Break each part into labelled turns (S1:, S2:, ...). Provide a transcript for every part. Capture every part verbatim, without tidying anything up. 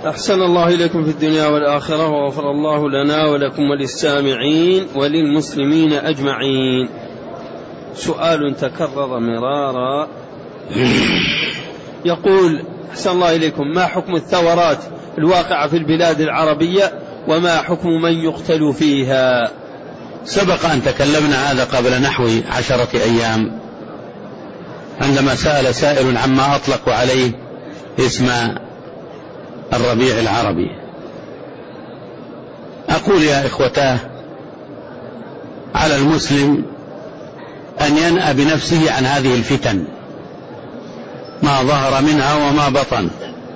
S1: أحسن الله إليكم في الدنيا والآخرة، وغفر الله لنا ولكم وللسامعين وللمسلمين أجمعين. سؤال تكرر مرارا يقول: أحسن الله إليكم، ما حكم الثورات الواقعة في البلاد العربية، وما حكم من يقتل فيها؟
S2: سبق أن تكلمنا هذا قبل نحو عشرة أيام عندما سأل سائل عما أطلق عليه اسم الربيع العربي. أقول يا إخوتاه، على المسلم أن ينأى بنفسه عن هذه الفتن ما ظهر منها وما بطن،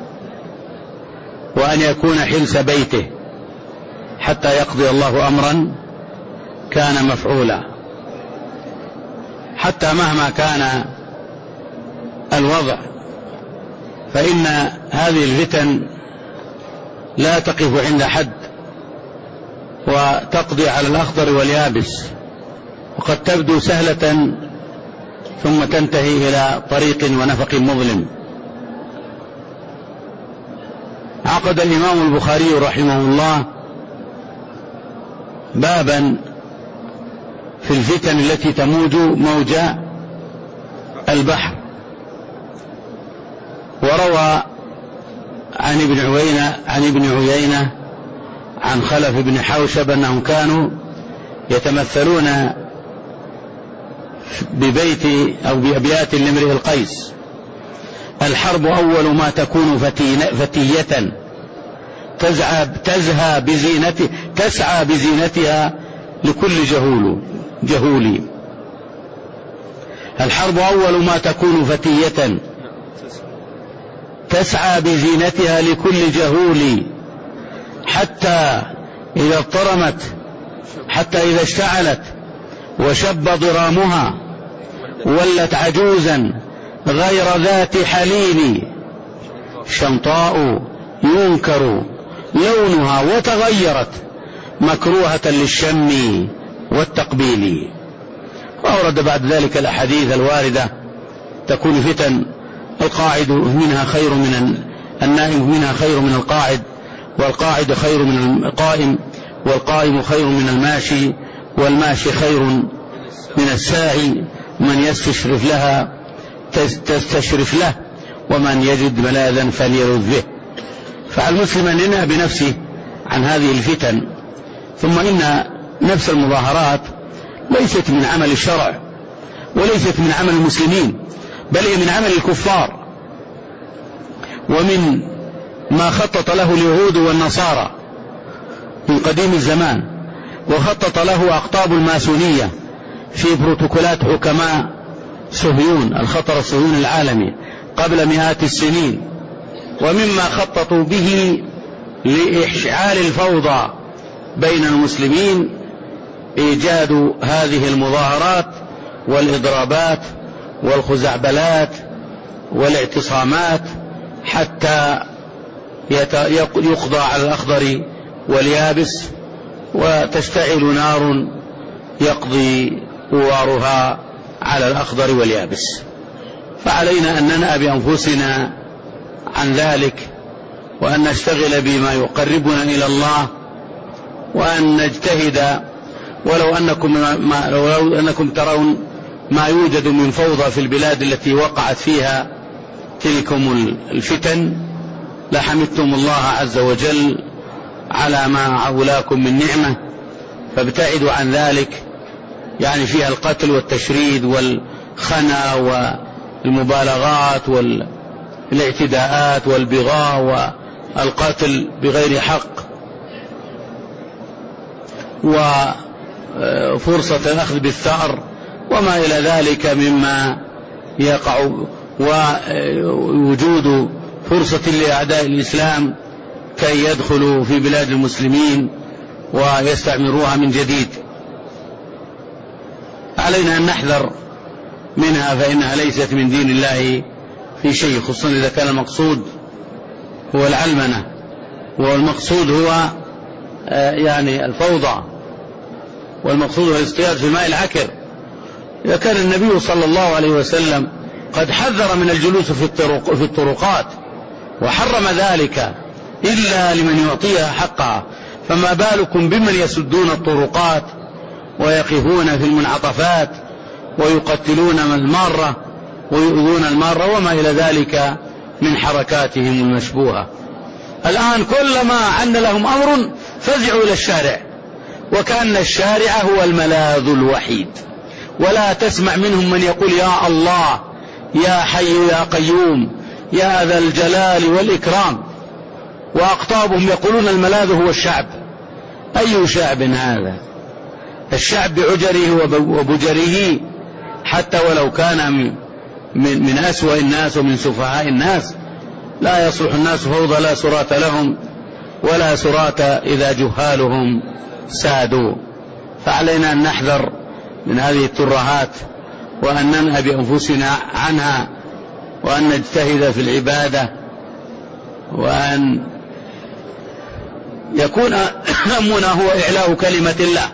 S2: وأن يكون حلس بيته حتى يقضي الله أمرا كان مفعولا، حتى مهما كان الوضع، فإن هذه الفتن لا تقف عند حد وتقضي على الأخضر واليابس، وقد تبدو سهلة ثم تنتهي إلى طريق ونفق مظلم. عقد الإمام البخاري رحمه الله بابا في الفتن التي تموج موج البحر، وروى عن ابن عيينة عن ابن عيينة عن خلف بن حوشب أنهم كانوا يتمثلون ببيت أو بأبيات لامرئ القيس: الحرب أول ما تكون فتية تزعى تزهى بزينته تسعى بزينتها لكل جهول جهول. الحرب أول ما تكون فتية تسعى بزينتها لكل جهول، حتى إذا اضطرمت حتى إذا اشتعلت وشب ضرامها ولت عجوزا غير ذات حليل، شمطاء ينكر لونها وتغيرت مكروهة للشم والتقبيل. وأورد بعد ذلك الأحاديث الواردة: تكون فتن القاعد منها خير من النائم منها خير من القاعد، والقاعد خير من القائم، والقائم خير من الماشي، والماشي خير من الساعي، من يستشرف لها تستشرف له، ومن يجد ملاذا فليلذ به. فعلى المسلم أن ينهى بنفسه عن هذه الفتن. ثم إن نفس المظاهرات ليست من عمل الشرع وليست من عمل المسلمين، بل هي من عمل الكفار، ومن ما خطط له اليهود والنصارى من قديم الزمان، وخطط له أقطاب الماسونية في بروتوكولات حكماء صهيون الخطر الصهيوني العالمي قبل مئات السنين. ومما خططوا به لإشعال الفوضى بين المسلمين إيجاد هذه المظاهرات والإضرابات والخزعبلات والاعتصامات، حتى يقضى على الأخضر واليابس وتشتعل نار يقضي قوارها على الأخضر واليابس. فعلينا أن ننأى بأنفسنا عن ذلك، وأن نشتغل بما يقربنا إلى الله، وأن نجتهد. ولو أنكم, ما لو أنكم ترون ما يوجد من فوضى في البلاد التي وقعت فيها تلكم الفتن لحمدتم الله عز وجل على ما عولاكم من نعمة، فابتعدوا عن ذلك. يعني فيها القتل والتشريد والخنا والمبالغات والاعتداءات والبغاء والقتل بغير حق، وفرصة الأخذ بالثأر وما إلى ذلك مما يقع، ووجود فرصة لأعداء الإسلام كي يدخلوا في بلاد المسلمين ويستعمروها من جديد. علينا أن نحذر منها، فإنها ليست من دين الله في شيء، خصوصا إذا كان المقصود هو العلمنة، والمقصود هو يعني الفوضى، والمقصود هو الاصطياد في الماء العكر. إذا كان النبي صلى الله عليه وسلم قد حذر من الجلوس في الطرقات وحرم ذلك إلا لمن يعطيها حقها، فما بالكم بمن يسدون الطرقات ويقفون في المنعطفات ويقتلون المارة ويؤذون المارة وما إلى ذلك من حركاتهم المشبوهة. الآن كلما عن لهم أمر فزعوا إلى الشارع، وكأن الشارع هو الملاذ الوحيد، ولا تسمع منهم من يقول يا الله يا حي يا قيوم يا ذا الجلال والإكرام، وأقطابهم يقولون الملاذ هو الشعب. أي شعب هذا؟ الشعب بعجره وبجره، حتى ولو كان من, من, من أسوأ الناس ومن سفهاء الناس. لا يصلح الناس فوضى لا سرات لهم ولا سرات إذا جهالهم سادوا. فعلينا أن نحذر من هذه الترهات، وأن ننهى بأنفسنا عنها، وأن نجتهد في العبادة، وأن يكون همنا هو إعلاء كلمة الله،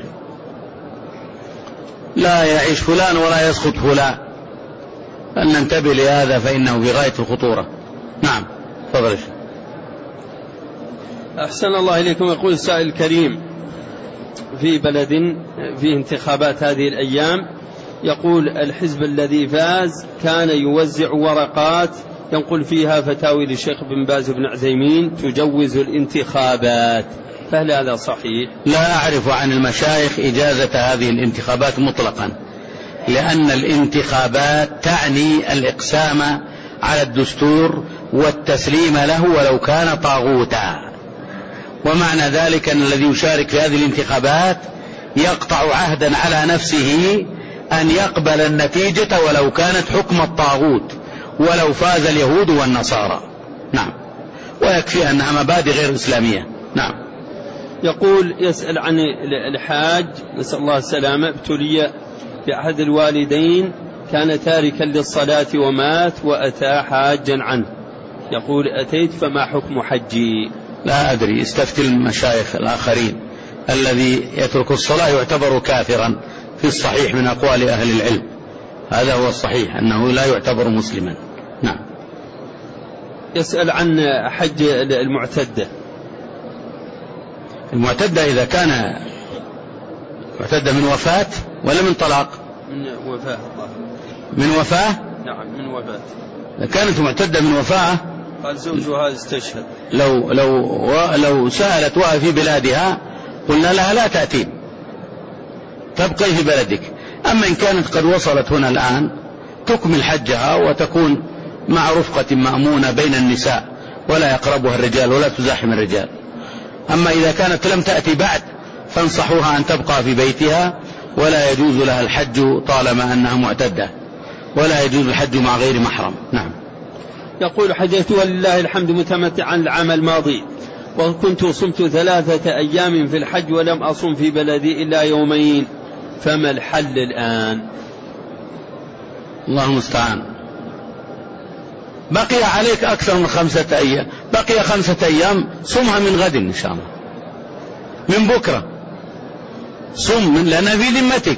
S2: لا يعيش فلان ولا يسقط فلان، أن ننتبه لهذا فإنه بغاية الخطورة. نعم تفضل.
S1: أحسن الله إليكم. يقول السائل الكريم: في بلد في انتخابات هذه الأيام، يقول الحزب الذي فاز كان يوزع ورقات ينقل فيها فتاوي للشيخ بن باز بن عثيمين تجوز الانتخابات، فهل هذا صحيح؟
S2: لا أعرف عن المشايخ إجازة هذه الانتخابات مطلقا، لأن الانتخابات تعني الإقسام على الدستور والتسليم له ولو كان طاغوتا، ومعنى ذلك أن الذي يشارك في هذه الانتخابات يقطع عهدا على نفسه أن يقبل النتيجة ولو كانت حكم الطاغوت، ولو فاز اليهود والنصارى. نعم، ويكفي أنها مبادئ غير إسلامية. نعم.
S1: يقول يسأل عن الحاج، نسأل الله السلامة، ابتلي بأحد الوالدين كان تاركا للصلاة ومات وأتى حاجا عنه، يقول أتيت فما حكم حجي؟
S2: لا أدري، استفتي المشايخ الآخرين. الذي يترك الصلاة يعتبر كافرا في الصحيح من أقوال أهل العلم، هذا هو الصحيح، أنه لا يعتبر مسلما. نعم.
S1: يسأل عن حج المعتدة.
S2: المعتدة إذا كان معتدة من وفاة ولا من طلاق؟
S1: من وفاة.
S2: من وفاة؟
S1: نعم من وفاة.
S2: إذا كانت معتدة من وفاة
S1: قال زوجها استشهد،
S2: لو لو لو سألت وهي في بلادها قلنا لها لا تأتين، تبقي في بلدك. أما إن كانت قد وصلت هنا الآن تكمل حجها وتكون مع رفقة مأمونة بين النساء، ولا يقربها الرجال ولا تزاحم الرجال. أما إذا كانت لم تأتي بعد فانصحوها أن تبقى في بيتها، ولا يجوز لها الحج طالما أنها معتدة، ولا يجوز الحج مع غير محرم. نعم.
S1: يقول حججت ولله الحمد متمتعا العام الماضي، وكنت صمت ثلاثة أيام في الحج ولم أصم في بلدي إلا يومين، فما الحل الآن؟
S2: الله المستعان. بقي عليك أكثر من خمسة أيام، بقي خمسة أيام، صمها من غد إن شاء الله، من بكرة صم من لأن في ذمتك.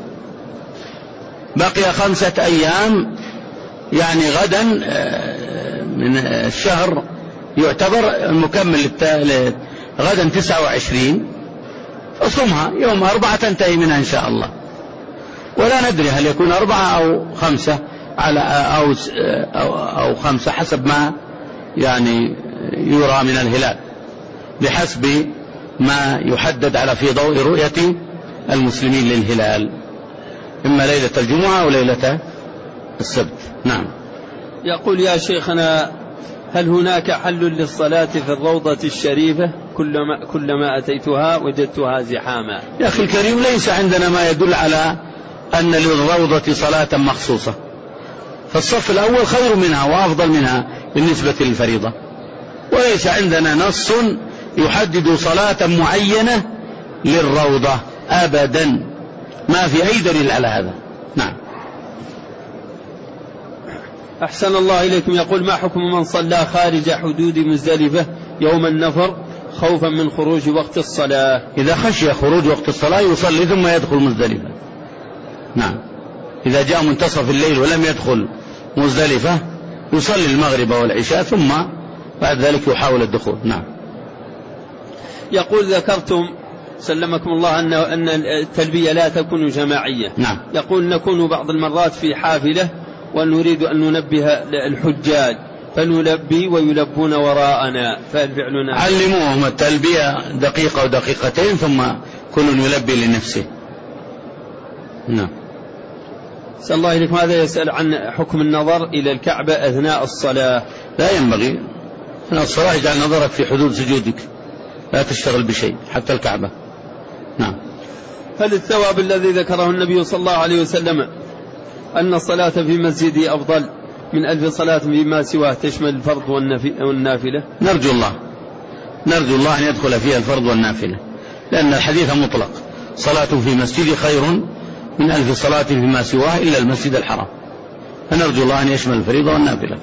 S2: بقي خمسة أيام، يعني غدا من الشهر يعتبر المكمل غدا تسعة وعشرين، فصمها يوم أربعة تنتهي منها إن شاء الله، ولا ندري هل يكون أربعة أو خمسة على أو أو, أو خمسة حسب ما يعني يرى من الهلال، بحسب ما يحدد على في ضوء رؤية المسلمين للهلال، إما ليلة الجمعة أو ليلة السبت. نعم.
S1: يقول يا شيخنا، هل هناك حل للصلاة في الروضة الشريفة؟ كلما, كلما أتيتها وجدتها زحاما.
S2: يا أخي الكريم، ليس عندنا ما يدل على أن للروضة صلاة مخصوصة، فالصف الأول خير منها وأفضل منها بالنسبة للفريضة، وليس عندنا نص يحدد صلاة معينة للروضة أبدا، ما في أي دليل على هذا. نعم.
S1: أحسن الله إليكم. يقول ما حكم من صلى خارج حدود مزدلفة يوم النفر خوفا من خروج وقت الصلاة؟
S2: إذا خشي خروج وقت الصلاة يصلي ثم يدخل مزدلفة. نعم. إذا جاء منتصف الليل ولم يدخل مزدلفة يصلي المغرب والعشاء ثم بعد ذلك يحاول الدخول. نعم.
S1: يقول ذكرتم سلمكم الله أن أن التلبية لا تكون جماعية.
S2: نعم.
S1: يقول نكون بعض المرات في حافلة ونريد أن ننبه الحجاج فنلبي ويلبون وراءنا فالفعلنا.
S2: علموهم التلبية دقيقة ودقيقتين ثم كل يلبي لنفسه. نعم.
S1: سأل الله إليكم. هذا يسأل عن حكم النظر إلى الكعبة أثناء الصلاة.
S2: لا ينبغي. أثناء الصلاة اجعل نظرك في حدود سجودك، لا تشتغل بشيء حتى الكعبة. نعم.
S1: هل الثواب الذي ذكره النبي صلى الله عليه وسلم أن الصلاة في مسجدي أفضل من ألف صلاة فيما سواه تشمل الفرض والنافلة؟
S2: نرجو الله نرجو الله أن يدخل فيها الفرض والنافلة، لأن الحديث مطلق: صلاة في مسجدي خير من ألف صلاة فيما سواه إلا المسجد الحرام. فنرجو الله أن يشمل الفريضة والنافلة.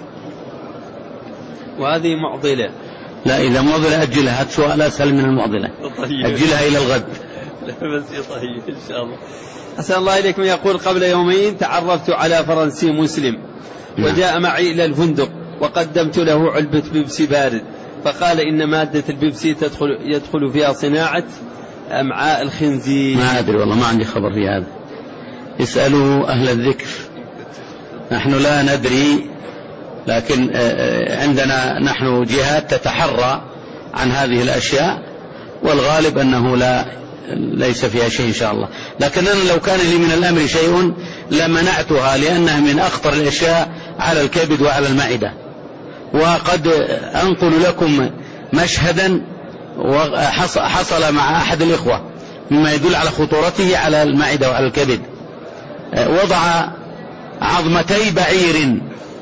S1: وهذه معضلة.
S2: لا، إذا معضلة أجلها، هات سؤال أسهل من المعضلة.
S1: طيب.
S2: أجلها إلى الغد.
S1: لا بس طيب إن شاء الله. أسأل الله إليكم. يقول قبل يومين تعرفت على فرنسي مسلم وجاء معي إلى الفندق وقدمت له علبة بيبسي بارد، فقال إن مادة البيبسي تدخل يدخل فيها صناعة أمعاء الخنزير.
S2: ما أدري والله، ما عندي خبر في هذا، اسألوا أهل الذكر. نحن لا ندري، لكن عندنا نحن جهات تتحرى عن هذه الأشياء، والغالب أنه لا ليس فيها شيء إن شاء الله. لكن أنا لو كان لي من الأمر شيء لمنعتها، لأنها من أخطر الأشياء على الكبد وعلى المعدة. وقد أنقل لكم مشهدا حصل مع أحد الإخوة مما يدل على خطورته على المعدة وعلى الكبد. وضع عظمتي بعير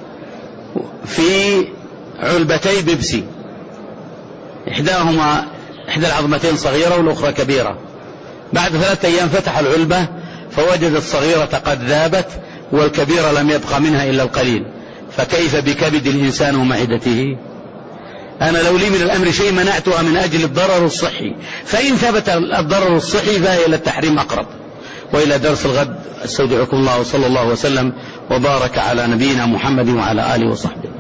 S2: في علبتي بيبسي، إحداهما إحدى العظمتين صغيرة والأخرى كبيرة. بعد ثلاثة أيام فتح العلبة فوجد الصغيرة قد ذابت والكبيرة لم يبقى منها إلا القليل، فكيف بكبد الإنسان ومعدته؟ أنا لو لي من الأمر شيء منعتها من أجل الضرر الصحي، فإن ثبت الضرر الصحي فإلى التحريم أقرب. وإلى درس الغد، استودعكم الله وصلى الله وسلم وبارك على نبينا محمد وعلى آله وصحبه.